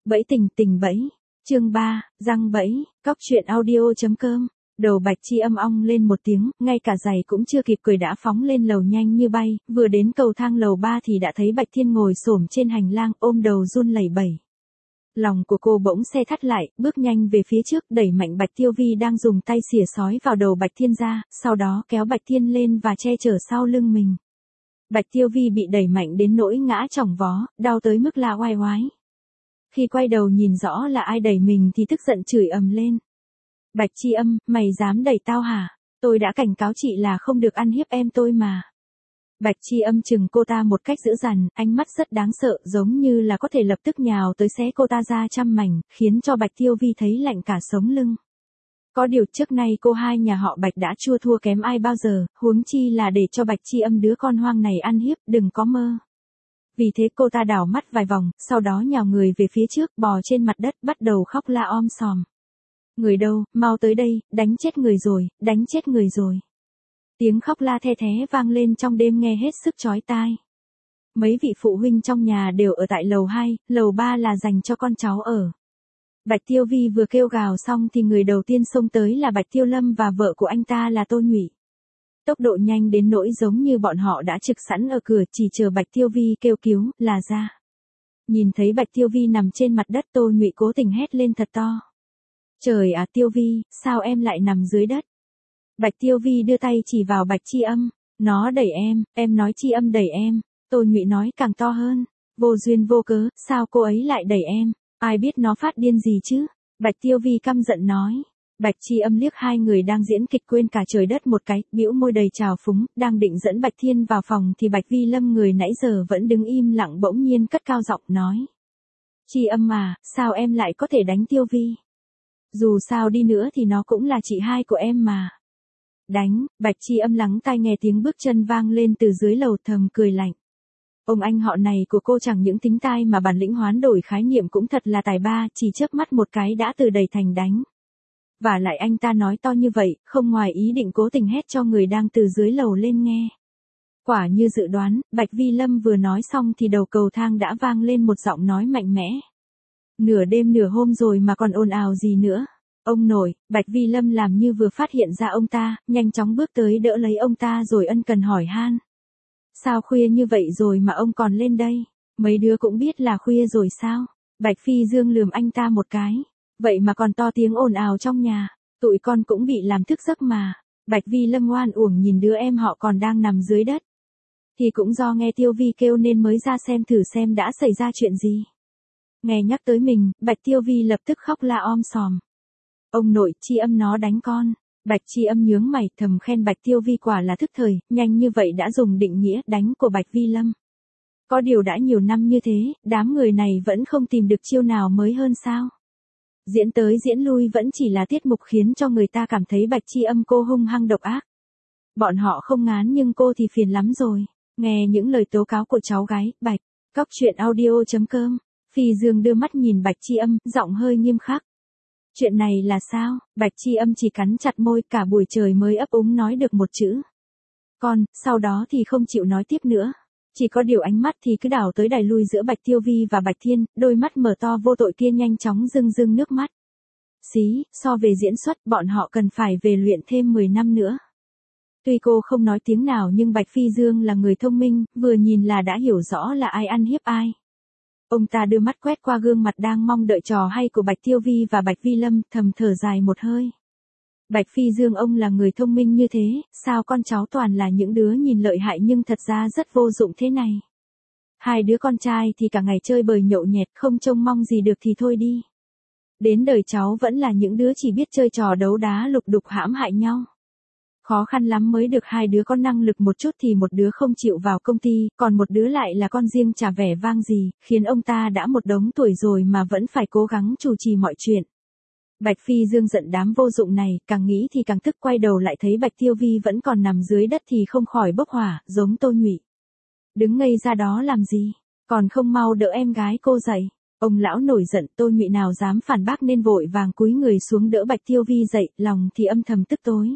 Bẫy tình tình bẫy. Chương 3, răng bẫy, cóc truyện audio.com. Đầu Bạch Chi Âm ong lên một tiếng, ngay cả giày cũng chưa kịp cởi đã phóng lên lầu nhanh như bay, vừa đến cầu thang lầu 3 thì đã thấy Bạch Thiên ngồi xổm trên hành lang, ôm đầu run lẩy bẩy. Lòng của cô bỗng xe thắt lại, bước nhanh về phía trước, đẩy mạnh Bạch Tiêu Vi đang dùng tay xỉa sói vào đầu Bạch Thiên ra, sau đó kéo Bạch Thiên lên và che chở sau lưng mình. Bạch Tiêu Vi bị đẩy mạnh đến nỗi ngã chỏng vó, đau tới mức la oai oái. Khi quay đầu nhìn rõ là ai đẩy mình thì tức giận chửi ầm lên. Bạch Chi Âm, mày dám đẩy tao hả? Tôi đã cảnh cáo chị là không được ăn hiếp em tôi mà. Bạch Chi Âm chừng cô ta một cách dữ dằn, ánh mắt rất đáng sợ, giống như là có thể lập tức nhào tới xé cô ta ra trăm mảnh, khiến cho Bạch Tiêu Vi thấy lạnh cả sống lưng. Có điều trước nay cô hai nhà họ Bạch đã chua thua kém ai bao giờ, huống chi là để cho Bạch Chi Âm đứa con hoang này ăn hiếp, đừng có mơ. Vì thế cô ta đảo mắt vài vòng, sau đó nhào người về phía trước, bò trên mặt đất, bắt đầu khóc la om sòm. Người đâu, mau tới đây, đánh chết người rồi, đánh chết người rồi. Tiếng khóc la the thé vang lên trong đêm nghe hết sức chói tai. Mấy vị phụ huynh trong nhà đều ở tại lầu 2, lầu 3 là dành cho con cháu ở. Bạch Tiêu Vi vừa kêu gào xong thì người đầu tiên xông tới là Bạch Tiêu Lâm và vợ của anh ta là Tô Nhụy. Tốc độ nhanh đến nỗi giống như bọn họ đã trực sẵn ở cửa chỉ chờ Bạch Tiêu Vi kêu cứu là ra. Nhìn thấy Bạch Tiêu Vi nằm trên mặt đất, Tô Nhụy cố tình hét lên thật to. Trời à Tiêu Vi, sao em lại nằm dưới đất? Bạch Tiêu Vi đưa tay chỉ vào Bạch Chi Âm, nó đẩy em nói Chi Âm đẩy em. Tô Nhụy nói càng to hơn, vô duyên vô cớ, sao cô ấy lại đẩy em, ai biết nó phát điên gì chứ? Bạch Tiêu Vi căm giận nói. Bạch Chi Âm liếc hai người đang diễn kịch quên cả trời đất một cái, bĩu môi đầy trào phúng, đang định dẫn Bạch Thiên vào phòng thì Bạch Vi Lâm người nãy giờ vẫn đứng im lặng bỗng nhiên cất cao giọng nói. Chi Âm à, sao em lại có thể đánh Tiêu Vi? Dù sao đi nữa thì nó cũng là chị hai của em mà. Đánh, Bạch Chi Âm lắng tai nghe tiếng bước chân vang lên từ dưới lầu, thầm cười lạnh. Ông anh họ này của cô chẳng những tính tai mà bản lĩnh hoán đổi khái niệm cũng thật là tài ba, chỉ chớp mắt một cái đã từ đẩy thành đánh. Và lại anh ta nói to như vậy, không ngoài ý định cố tình hét cho người đang từ dưới lầu lên nghe. Quả như dự đoán, Bạch Vi Lâm vừa nói xong thì đầu cầu thang đã vang lên một giọng nói mạnh mẽ. Nửa đêm nửa hôm rồi mà còn ồn ào gì nữa? Ông nội, Bạch Vi Lâm làm như vừa phát hiện ra ông ta, nhanh chóng bước tới đỡ lấy ông ta rồi ân cần hỏi han. Sao khuya như vậy rồi mà ông còn lên đây? Mấy đứa cũng biết là khuya rồi sao? Bạch Phi Dương lườm anh ta một cái. Vậy mà còn to tiếng ồn ào trong nhà, tụi con cũng bị làm thức giấc mà. Bạch Vi Lâm oan uổng nhìn đứa em họ còn đang nằm dưới đất. Thì cũng do nghe Tiêu Vi kêu nên mới ra xem thử xem đã xảy ra chuyện gì. Nghe nhắc tới mình, Bạch Tiêu Vi lập tức khóc la om sòm. Ông nội, Chi Âm nó đánh con. Bạch Chi Âm nhướng mày thầm khen Bạch Tiêu Vi quả là thức thời, nhanh như vậy đã dùng định nghĩa đánh của Bạch Vi Lâm. Có điều đã nhiều năm như thế, đám người này vẫn không tìm được chiêu nào mới hơn sao? Diễn tới diễn lui vẫn chỉ là tiết mục khiến cho người ta cảm thấy Bạch Chi Âm cô hung hăng độc ác. Bọn họ không ngán nhưng cô thì phiền lắm rồi. Nghe những lời tố cáo của cháu gái, Bạch, cóc truyện audio.com, Phi Dương đưa mắt nhìn Bạch Chi Âm, giọng hơi nghiêm khắc. Chuyện này là sao? Bạch Chi Âm chỉ cắn chặt môi, cả buổi trời mới ấp úng nói được một chữ. Con, sau đó thì không chịu nói tiếp nữa. Chỉ có điều ánh mắt thì cứ đảo tới đài lui giữa Bạch Tiêu Vi và Bạch Thiên, đôi mắt mở to vô tội kia nhanh chóng rưng rưng nước mắt. Xí, so về diễn xuất, bọn họ cần phải về luyện thêm 10 năm nữa. Tuy cô không nói tiếng nào nhưng Bạch Phi Dương là người thông minh, vừa nhìn là đã hiểu rõ là ai ăn hiếp ai. Ông ta đưa mắt quét qua gương mặt đang mong đợi trò hay của Bạch Tiêu Vi và Bạch Vi Lâm, thầm thở dài một hơi. Bạch Phi Dương ông là người thông minh như thế, sao con cháu toàn là những đứa nhìn lợi hại nhưng thật ra rất vô dụng thế này. Hai đứa con trai thì cả ngày chơi bời nhậu nhẹt, không trông mong gì được thì thôi đi. Đến đời cháu vẫn là những đứa chỉ biết chơi trò đấu đá lục đục hãm hại nhau. Khó khăn lắm mới được hai đứa có năng lực một chút thì một đứa không chịu vào công ty, còn một đứa lại là con riêng chả vẻ vang gì, khiến ông ta đã một đống tuổi rồi mà vẫn phải cố gắng chủ trì mọi chuyện. Bạch Phi Dương giận đám vô dụng này, càng nghĩ thì càng tức, quay đầu lại thấy Bạch Tiêu Vi vẫn còn nằm dưới đất thì không khỏi bốc hỏa, giống Tô Nhụy. Đứng ngây ra đó làm gì, còn không mau đỡ em gái cô dậy. Ông lão nổi giận, Tô Nhụy nào dám phản bác nên vội vàng cúi người xuống đỡ Bạch Tiêu Vi dậy, lòng thì âm thầm tức tối.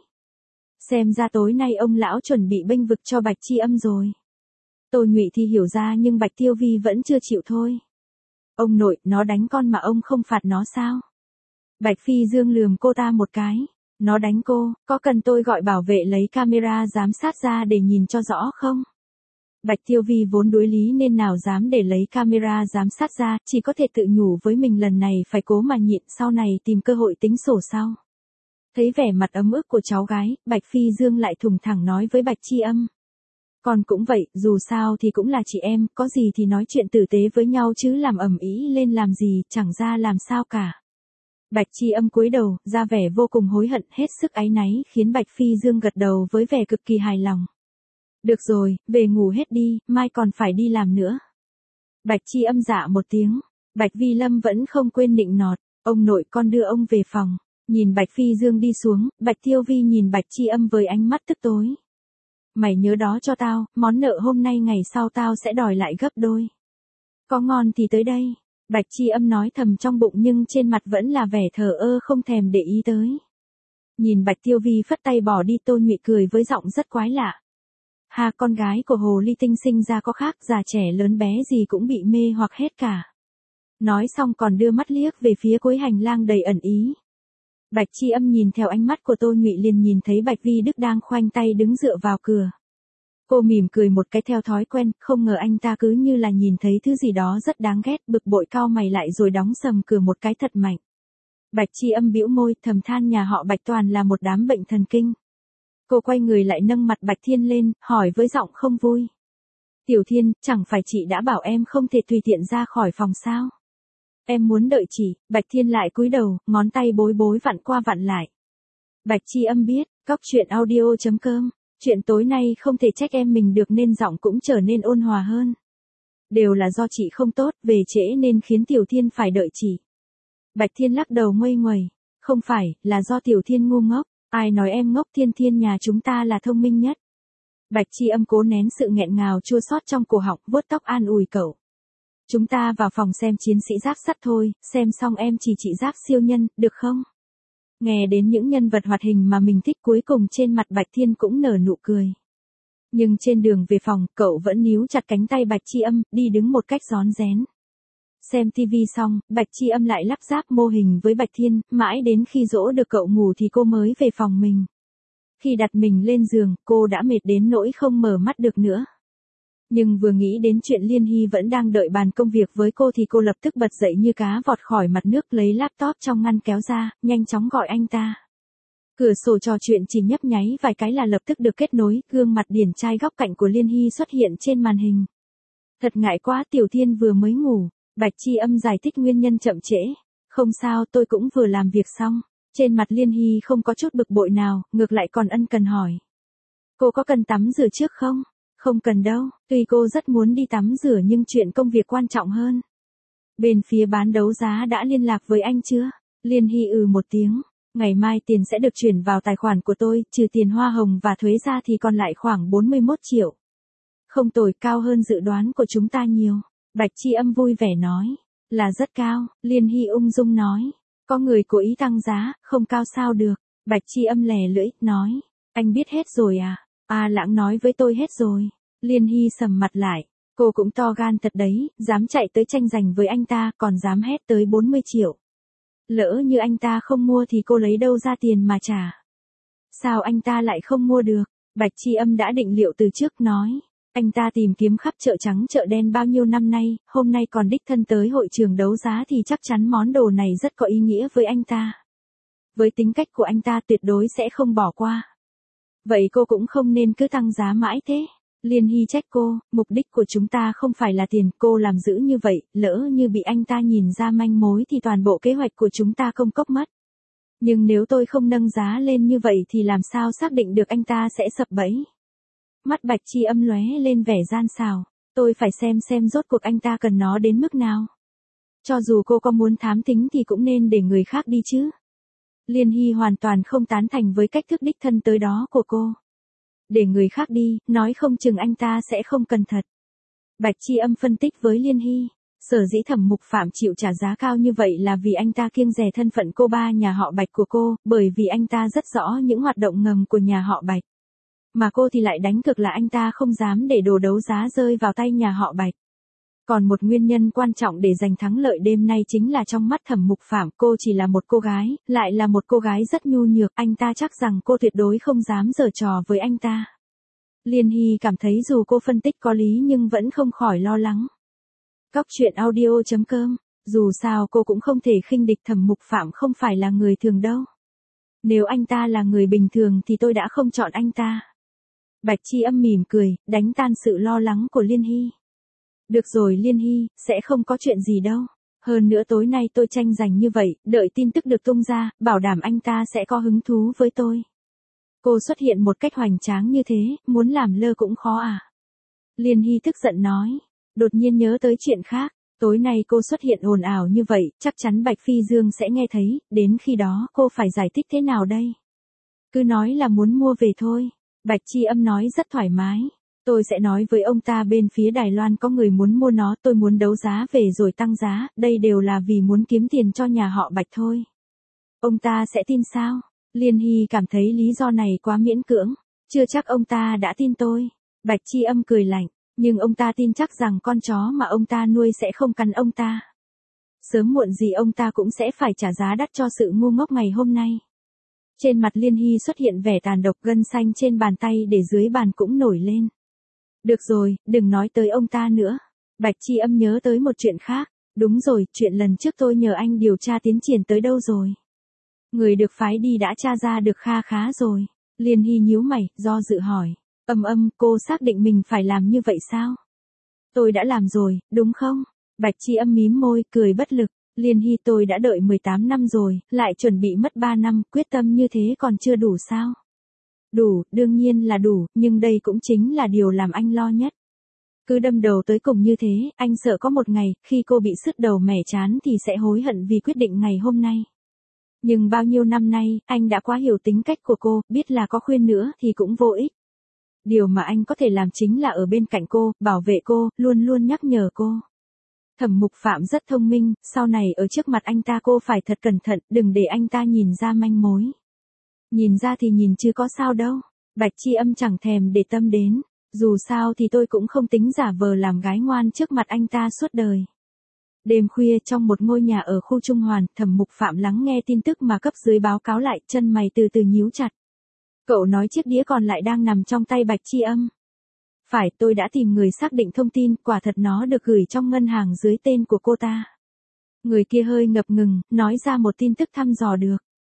Xem ra tối nay ông lão chuẩn bị bênh vực cho Bạch Chi Âm rồi. Tô Nhụy thì hiểu ra nhưng Bạch Tiêu Vi vẫn chưa chịu thôi. Ông nội, nó đánh con mà ông không phạt nó sao? Bạch Phi Dương lườm cô ta một cái. Nó đánh cô, có cần tôi gọi bảo vệ lấy camera giám sát ra để nhìn cho rõ không? Bạch Tiêu Vi vốn đối lý nên nào dám để lấy camera giám sát ra, chỉ có thể tự nhủ với mình lần này phải cố mà nhịn, sau này tìm cơ hội tính sổ sau. Thấy vẻ mặt ấm ức của cháu gái, Bạch Phi Dương lại thùng thẳng nói với Bạch Chi Âm. Con cũng vậy, dù sao thì cũng là chị em, có gì thì nói chuyện tử tế với nhau chứ làm ầm ĩ lên làm gì, chẳng ra làm sao cả. Bạch Chi Âm cúi đầu, ra vẻ vô cùng hối hận, hết sức áy náy, khiến Bạch Phi Dương gật đầu với vẻ cực kỳ hài lòng. Được rồi, về ngủ hết đi, mai còn phải đi làm nữa. Bạch Chi Âm dạ một tiếng. Bạch Vi Lâm vẫn không quên nịnh nọt. Ông nội, con đưa ông về phòng. Nhìn Bạch Phi Dương đi xuống, Bạch Tiêu Vi nhìn Bạch Chi Âm với ánh mắt tức tối. Mày nhớ đó cho tao, món nợ hôm nay ngày sau tao sẽ đòi lại gấp đôi. Có ngon thì tới đây. Bạch Chi Âm nói thầm trong bụng nhưng trên mặt vẫn là vẻ thờ ơ không thèm để ý tới. Nhìn Bạch Tiêu Vi phất tay bỏ đi, Tô Nhụy cười với giọng rất quái lạ. Hà, con gái của Hồ Ly Tinh sinh ra có khác, già trẻ lớn bé gì cũng bị mê hoặc hết cả. Nói xong còn đưa mắt liếc về phía cuối hành lang đầy ẩn ý. Bạch Chi Âm nhìn theo ánh mắt của Tô Nhụy liền nhìn thấy Bạch Vi Đức đang khoanh tay đứng dựa vào cửa. Cô mỉm cười một cái theo thói quen, không ngờ anh ta cứ như là nhìn thấy thứ gì đó rất đáng ghét, bực bội cau mày lại rồi đóng sầm cửa một cái thật mạnh. Bạch Chi Âm bĩu môi, thầm than nhà họ Bạch toàn là một đám bệnh thần kinh. Cô quay người lại nâng mặt Bạch Thiên lên, hỏi với giọng không vui. Tiểu Thiên, chẳng phải chị đã bảo em không thể tùy tiện ra khỏi phòng sao? Em muốn đợi chị. Bạch Thiên lại cúi đầu, ngón tay bối bối vặn qua vặn lại. Bạch Chi Âm biết, cóc truyện audio.com, chuyện tối nay không thể trách em mình được nên giọng cũng trở nên ôn hòa hơn. Đều là do chị không tốt, về trễ nên khiến Tiểu Thiên phải đợi chị. Bạch Thiên lắc đầu nguây nguẩy. Không phải, là do Tiểu Thiên ngu ngốc. Ai nói em ngốc, Thiên Thiên nhà chúng ta là thông minh nhất. Bạch Chi Âm cố nén sự nghẹn ngào chua xót trong cổ họng, vuốt tóc an ủi cậu. Chúng ta vào phòng xem chiến sĩ giáp sắt thôi, xem xong em chỉ chị giáp siêu nhân, được không? Nghe đến những nhân vật hoạt hình mà mình thích, cuối cùng trên mặt Bạch Thiên cũng nở nụ cười. Nhưng trên đường về phòng, cậu vẫn níu chặt cánh tay Bạch Chi Âm, đi đứng một cách rón rén. Xem TV xong, Bạch Chi Âm lại lắp ráp mô hình với Bạch Thiên, mãi đến khi dỗ được cậu ngủ thì cô mới về phòng mình. Khi đặt mình lên giường, cô đã mệt đến nỗi không mở mắt được nữa. Nhưng vừa nghĩ đến chuyện Liên Hy vẫn đang đợi bàn công việc với cô thì cô lập tức bật dậy như cá vọt khỏi mặt nước, lấy laptop trong ngăn kéo ra, nhanh chóng gọi anh ta. Cửa sổ trò chuyện chỉ nhấp nháy vài cái là lập tức được kết nối, gương mặt điển trai góc cạnh của Liên Hy xuất hiện trên màn hình. Thật ngại quá, Tiểu Thiên vừa mới ngủ. Bạch Chi Âm giải thích nguyên nhân chậm trễ. Không sao, tôi cũng vừa làm việc xong. Trên mặt Liên Hy không có chút bực bội nào, ngược lại còn ân cần hỏi. Cô có cần tắm rửa trước không? Không cần đâu, tuy cô rất muốn đi tắm rửa nhưng chuyện công việc quan trọng hơn. Bên phía bán đấu giá đã liên lạc với anh chưa? Liên Hy một tiếng. Ngày mai tiền sẽ được chuyển vào tài khoản của tôi, trừ tiền hoa hồng và thuế ra thì còn lại khoảng 41 triệu. Không tồi, cao hơn dự đoán của chúng ta nhiều. Bạch Chi Âm vui vẻ nói. Là rất cao, Liên Hy ung dung nói. Có người cố ý tăng giá, không cao sao được. Bạch Chi Âm lè lưỡi, nói. Anh biết hết rồi à? À, Lãng nói với tôi hết rồi. Liên Hy sầm mặt lại. Cô cũng to gan thật đấy, dám chạy tới tranh giành với anh ta, còn dám hét tới 40 triệu. Lỡ như anh ta không mua thì cô lấy đâu ra tiền mà trả? Sao anh ta lại không mua được? Bạch Chi Âm đã định liệu từ trước, nói. Anh ta tìm kiếm khắp chợ trắng chợ đen bao nhiêu năm nay, hôm nay còn đích thân tới hội trường đấu giá thì chắc chắn món đồ này rất có ý nghĩa với anh ta. Với tính cách của anh ta tuyệt đối sẽ không bỏ qua. Vậy cô cũng không nên cứ tăng giá mãi thế. Liên Hy trách cô, mục đích của chúng ta không phải là tiền, cô làm dữ như vậy, lỡ như bị anh ta nhìn ra manh mối thì toàn bộ kế hoạch của chúng ta công cốc mất. Nhưng nếu tôi không nâng giá lên như vậy thì làm sao xác định được anh ta sẽ sập bẫy. Mắt Bạch Chi Âm lóe lên vẻ gian xảo. Tôi phải xem rốt cuộc anh ta cần nó đến mức nào. Cho dù cô có muốn thám thính thì cũng nên để người khác đi chứ. Liên Hy hoàn toàn không tán thành với cách thức đích thân tới đó của cô. Để người khác đi, nói không chừng anh ta sẽ không cần thật. Bạch Chi Âm phân tích với Liên Hy. Sở dĩ Thẩm Mục Phạm chịu trả giá cao như vậy là vì anh ta kiêng dè thân phận cô ba nhà họ Bạch của cô, bởi vì anh ta rất rõ những hoạt động ngầm của nhà họ Bạch. Mà cô thì lại đánh cực là anh ta không dám để đồ đấu giá rơi vào tay nhà họ Bạch. Còn một nguyên nhân quan trọng để giành thắng lợi đêm nay chính là trong mắt Thẩm Mục Phạm cô chỉ là một cô gái, lại là một cô gái rất nhu nhược, anh ta chắc rằng cô tuyệt đối không dám giở trò với anh ta. Liên Hy cảm thấy dù cô phân tích có lý nhưng vẫn không khỏi lo lắng. Cóc truyện audio.com, dù sao cô cũng không thể khinh địch Thẩm Mục Phạm không phải là người thường đâu. Nếu anh ta là người bình thường thì tôi đã không chọn anh ta. Bạch Chi Âm mỉm cười, đánh tan sự lo lắng của Liên Hy. Được rồi Liên Hy, sẽ không có chuyện gì đâu. Hơn nữa tối nay tôi tranh giành như vậy, đợi tin tức được tung ra, bảo đảm anh ta sẽ có hứng thú với tôi. Cô xuất hiện một cách hoành tráng như thế, muốn làm lơ cũng khó à. Liên Hy tức giận nói, đột nhiên nhớ tới chuyện khác. Tối nay cô xuất hiện ồn ào như vậy, chắc chắn Bạch Phi Dương sẽ nghe thấy, đến khi đó cô phải giải thích thế nào đây? Cứ nói là muốn mua về thôi. Bạch Chi Âm nói rất thoải mái. Tôi sẽ nói với ông ta bên phía Đài Loan có người muốn mua nó, tôi muốn đấu giá về rồi tăng giá, đây đều là vì muốn kiếm tiền cho nhà họ Bạch thôi. Ông ta sẽ tin sao? Liên Hy cảm thấy lý do này quá miễn cưỡng, chưa chắc ông ta đã tin tôi. Bạch Chi Âm cười lạnh, nhưng ông ta tin chắc rằng con chó mà ông ta nuôi sẽ không cắn ông ta. Sớm muộn gì ông ta cũng sẽ phải trả giá đắt cho sự ngu ngốc ngày hôm nay. Trên mặt Liên Hy xuất hiện vẻ tàn độc, gân xanh trên bàn tay để dưới bàn cũng nổi lên. Được rồi, đừng nói tới ông ta nữa. Bạch Chi Âm nhớ tới một chuyện khác. Đúng rồi, chuyện lần trước tôi nhờ anh điều tra tiến triển tới đâu rồi? Người được phái đi đã tra ra được kha khá rồi. Liên Hy nhíu mày, do dự hỏi. Cô xác định mình phải làm như vậy sao? Tôi đã làm rồi, đúng không? Bạch Chi Âm mím môi, cười bất lực. Liên Hy, tôi đã đợi 18 năm rồi, lại chuẩn bị mất 3 năm, quyết tâm như thế còn chưa đủ sao? Đủ, đương nhiên là đủ, nhưng đây cũng chính là điều làm anh lo nhất. Cứ đâm đầu tới cùng như thế, anh sợ có một ngày, khi cô bị sứt đầu mẻ trán thì sẽ hối hận vì quyết định ngày hôm nay. Nhưng bao nhiêu năm nay, anh đã quá hiểu tính cách của cô, biết là có khuyên nữa thì cũng vô ích. Điều mà anh có thể làm chính là ở bên cạnh cô, bảo vệ cô, luôn luôn nhắc nhở cô. Thẩm Mục Phạm rất thông minh, sau này ở trước mặt anh ta cô phải thật cẩn thận, đừng để anh ta nhìn ra manh mối. Nhìn ra thì nhìn chứ có sao đâu. Bạch Chi Âm chẳng thèm để tâm đến. Dù sao thì tôi cũng không tính giả vờ làm gái ngoan trước mặt anh ta suốt đời. Đêm khuya trong một ngôi nhà ở khu Trung Hoàn, Thẩm Mục Phạm lắng nghe tin tức mà cấp dưới báo cáo lại, chân mày từ từ nhíu chặt. Cậu nói chiếc đĩa còn lại đang nằm trong tay Bạch Chi Âm. Phải, tôi đã tìm người xác định thông tin, quả thật nó được gửi trong ngân hàng dưới tên của cô ta. Người kia hơi ngập ngừng, nói ra một tin tức thăm dò được.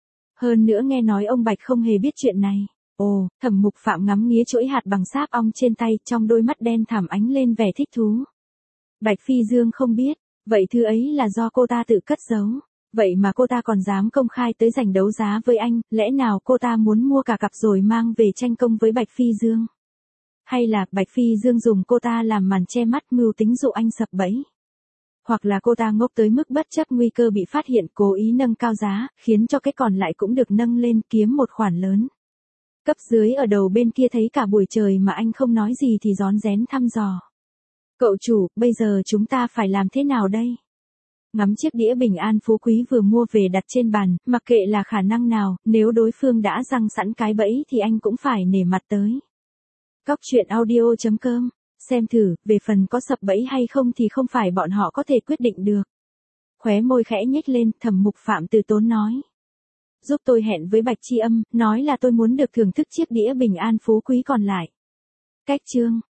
Hơn nữa nghe nói ông Bạch không hề biết chuyện này. Ồ, Thẩm Mục Phạm ngắm nghía chuỗi hạt bằng sáp ong trên tay, trong đôi mắt đen thẳm ánh lên vẻ thích thú. Bạch Phi Dương không biết, vậy thứ ấy là do cô ta tự cất giấu. Vậy mà cô ta còn dám công khai tới giành đấu giá với anh, lẽ nào cô ta muốn mua cả cặp rồi mang về tranh công với Bạch Phi Dương? Hay là Bạch Phi Dương dùng cô ta làm màn che mắt mưu tính dụ anh sập bẫy? Hoặc là cô ta ngốc tới mức bất chấp nguy cơ bị phát hiện, cố ý nâng cao giá, khiến cho cái còn lại cũng được nâng lên, kiếm một khoản lớn. Cấp dưới ở đầu bên kia thấy cả buổi trời mà anh không nói gì thì rón rén thăm dò. Cậu chủ, bây giờ chúng ta phải làm thế nào đây? Ngắm chiếc đĩa bình an phú quý vừa mua về đặt trên bàn, mặc kệ là khả năng nào, nếu đối phương đã giăng sẵn cái bẫy thì anh cũng phải nể mặt tới. Cóc truyện audio.com, xem thử, về phần có sập bẫy hay không thì không phải bọn họ có thể quyết định được. Khóe môi khẽ nhếch lên, Thẩm Mục Phạm từ tốn nói. Giúp tôi hẹn với Bạch Chi Âm, nói là tôi muốn được thưởng thức chiếc đĩa bình an phú quý còn lại. Cách chương.